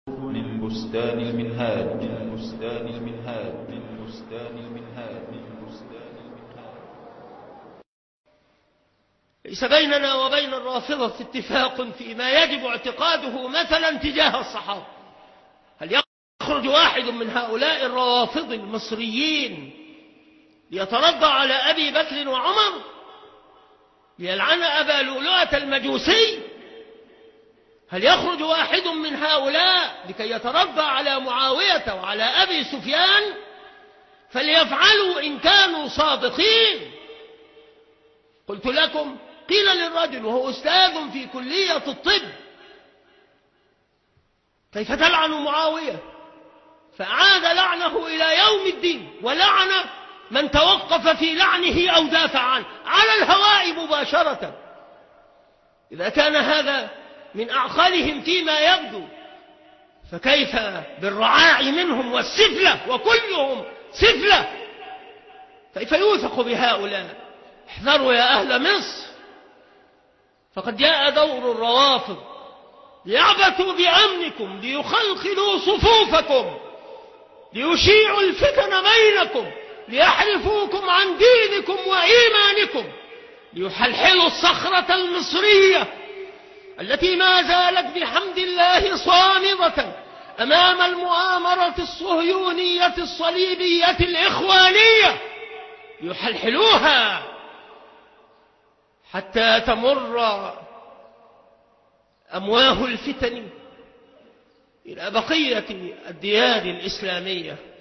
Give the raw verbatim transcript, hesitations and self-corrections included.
من بستان المنهاج من بستان المنهاج من بستان المنهاج من بستان المنهاج. ليس بيننا وبين الرافضة اتفاق فيما يجب اعتقاده مثلا تجاه الصحابة. هل يخرج واحد من هؤلاء الروافض المصريين ليترضى على أبي بكر وعمر، ليلعن أبا لؤلؤة المجوسي؟ هل يخرج واحد من هؤلاء لكي يترضى على معاوية وعلى أبي سفيان؟ فليفعلوا إن كانوا صادقين. قلت لكم، قيل للرجل وهو أستاذ في كلية الطب: كيف تلعن معاوية؟ فأعاد لعنه إلى يوم الدين، ولعن من توقف في لعنه أو دافع عنه على الهواء مباشرة. إذا كان هذا من أعقلهم فيما يبدو، فكيف بالرعاع منهم والسفلة، وكلهم سفلة؟ كيف يوثق بهؤلاء؟ احذروا يا أهل مصر، فقد جاء دور الروافض ليعبثوا بأمنكم، ليخلخلوا صفوفكم، ليشيعوا الفتن بينكم، ليحرفوكم عن دينكم وإيمانكم، ليحلحلوا الصخرة المصرية التي ما زالت بحمد الله صامدة أمام المؤامرة الصهيونية الصليبية الإخوانية، ليحلحلوها حتى تمر أمواه الفتن إلى بقية الديار الإسلامية.